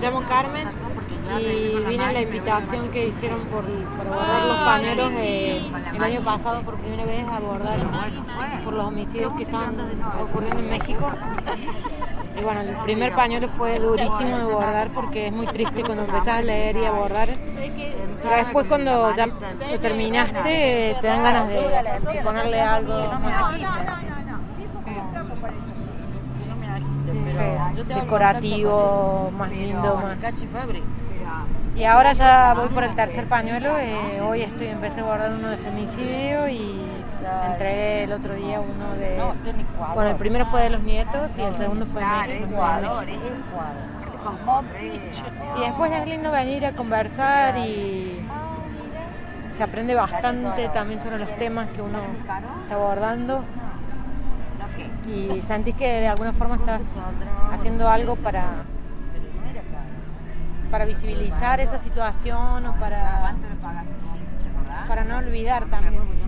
llamo Carmen y vine a la invitación que hicieron para bordar los pañuelos el año pasado por primera vez a bordar por los homicidios que están ocurriendo en México. Y bueno, el primer pañuelo fue durísimo de bordar porque es muy triste cuando empezás a leer y a bordar. Pero después cuando ya lo terminaste te dan ganas de ponerle algo más decorativo, más lindo, más. Y ahora ya voy por el tercer pañuelo. Hoy empecé a bordar uno de femicidio y entregué el otro día uno de... Bueno, el primero fue de los nietos y el segundo fue de México. Y después es lindo venir a conversar y se aprende bastante también sobre los temas que uno está abordando. Y sentís que de alguna forma estás haciendo algo para visibilizar esa situación o para no olvidar también.